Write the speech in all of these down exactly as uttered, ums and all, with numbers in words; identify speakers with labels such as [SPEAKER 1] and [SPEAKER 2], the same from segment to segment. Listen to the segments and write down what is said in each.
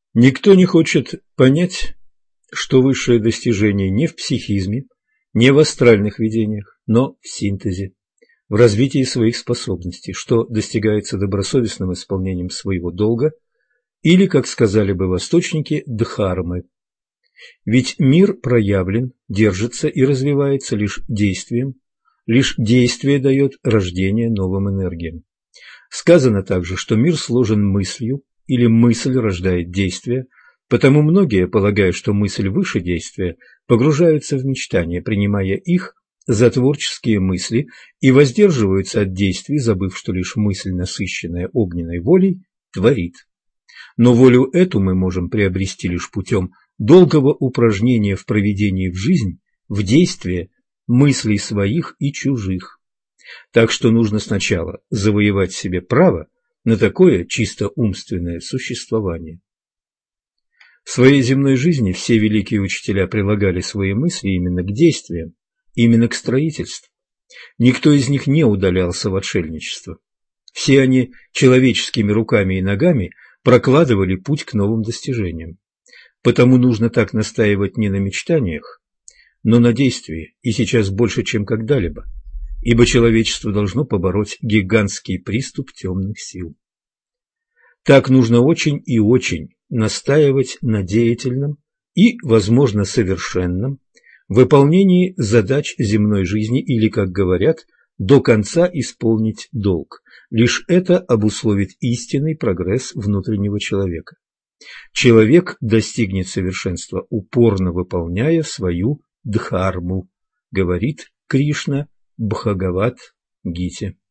[SPEAKER 1] Никто не хочет понять, что высшее достижение не в психизме, не в астральных видениях, но в синтезе, в развитии своих способностей, что достигается добросовестным исполнением своего долга или, как сказали бы восточники, дхармы. Ведь мир проявлен, держится и развивается лишь действием, лишь действие дает рождение новым энергиям. Сказано также, что мир сложен мыслью, или мысль рождает действие, потому многие, полагая, что мысль выше действия, погружаются в мечтания, принимая их за творческие мысли и воздерживаются от действий, забыв, что лишь мысль, насыщенная огненной волей, творит. Но волю эту мы можем приобрести лишь путем долгого упражнения в проведении в жизнь, в действие мыслей своих и чужих. Так что нужно сначала завоевать себе право на такое чисто умственное существование. В своей земной жизни все великие учителя прилагали свои мысли именно к действиям, именно к строительству. Никто из них не удалялся в отшельничество. Все они человеческими руками и ногами прокладывали путь к новым достижениям. Потому нужно так настаивать не на мечтаниях, но на действии, и сейчас больше, чем когда-либо, ибо человечество должно побороть гигантский приступ темных сил. Так нужно очень и очень настаивать на деятельном и, возможно, совершенном выполнении задач земной жизни или, как говорят, до конца исполнить долг. Лишь это обусловит истинный прогресс внутреннего человека. Человек достигнет совершенства, упорно выполняя свою дхарму, говорит Кришна Бхагавад-гите.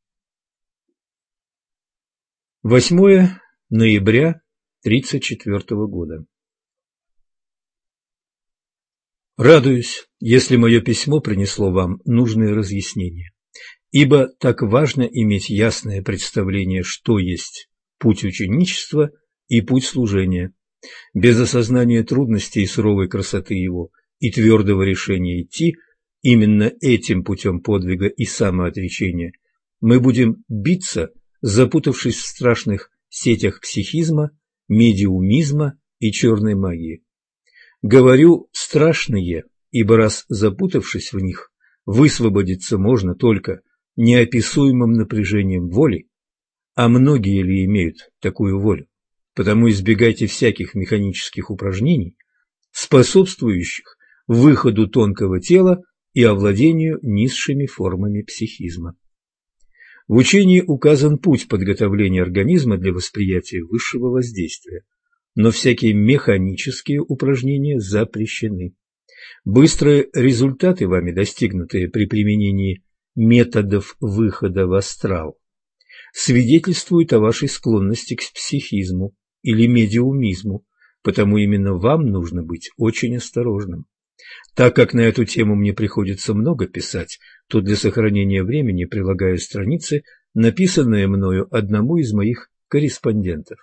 [SPEAKER 1] восьмое ноября тридцать четвёртого года. Радуюсь, если мое письмо принесло вам нужные разъяснения, ибо так важно иметь ясное представление, что есть путь ученичества и путь служения. Без осознания трудностей и суровой красоты его и твердого решения идти именно этим путем подвига и самоотречения мы будем биться, запутавшись в страшных сетях психизма, медиумизма и черной магии. Говорю «страшные», ибо раз запутавшись в них, высвободиться можно только неописуемым напряжением воли, а многие ли имеют такую волю? Потому избегайте всяких механических упражнений, способствующих выходу тонкого тела и овладению низшими формами психизма. В учении указан путь подготовления организма для восприятия высшего воздействия, но всякие механические упражнения запрещены. Быстрые результаты, вами достигнутые при применении методов выхода в астрал, свидетельствуют о вашей склонности к психизму или медиумизму, потому именно вам нужно быть очень осторожным. Так как на эту тему мне приходится много писать, то для сохранения времени прилагаю страницы, написанные мною одному из моих корреспондентов.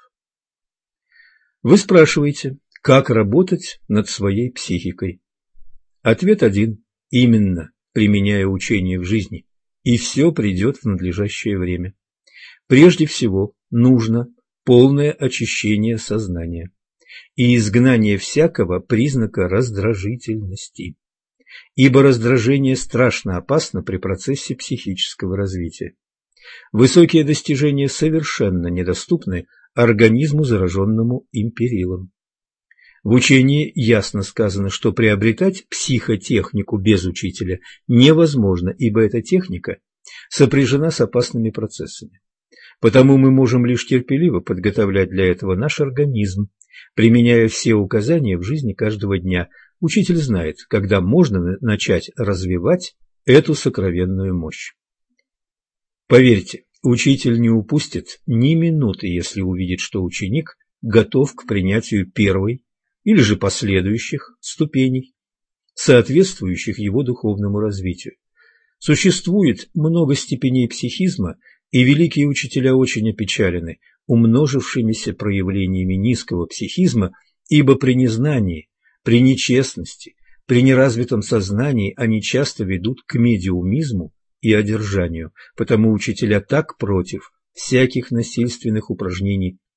[SPEAKER 1] Вы спрашиваете, как работать над своей психикой? Ответ один – именно применяя учение в жизни, и все придет в надлежащее время. Прежде всего нужно полное очищение сознания и изгнание всякого признака раздражительности, ибо раздражение страшно опасно при процессе психического развития. Высокие достижения совершенно недоступны организму, зараженному империлом. В учении ясно сказано, что приобретать психотехнику без учителя невозможно, ибо эта техника сопряжена с опасными процессами. Потому мы можем лишь терпеливо подготовлять для этого наш организм, применяя все указания в жизни каждого дня. Учитель знает, когда можно начать развивать эту сокровенную мощь. Поверьте, учитель не упустит ни минуты, если увидит, что ученик готов к принятию первой или же последующих ступеней, соответствующих его духовному развитию. Существует много степеней психизма, и великие учителя очень опечалены умножившимися проявлениями низкого психизма, ибо при незнании, при нечестности, при неразвитом сознании они часто ведут к медиумизму и одержанию, потому учителя так против всяких насильственных упражнений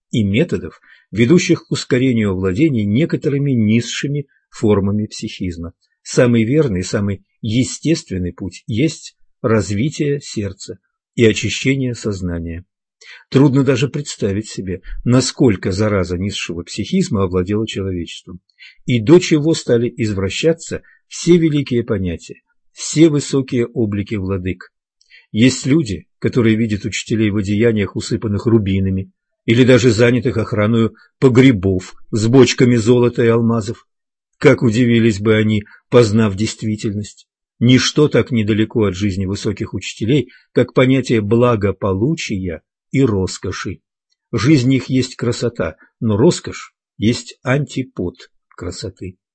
[SPEAKER 1] и методов, ведущих к ускорению овладения некоторыми низшими формами психизма. Самый верный, самый естественный путь есть развитие сердца и очищение сознания. Трудно даже представить себе, насколько зараза низшего психизма овладела человечеством, и до чего стали извращаться все великие понятия, все высокие облики владык. Есть люди, которые видят учителей в одеяниях, усыпанных рубинами, или даже занятых охраною погребов с бочками золота и алмазов. Как удивились бы они, познав действительность. Ничто так недалеко от жизни высоких учителей, как понятие благополучия и роскоши. Жизнь их есть красота, но роскошь есть антипод красоты.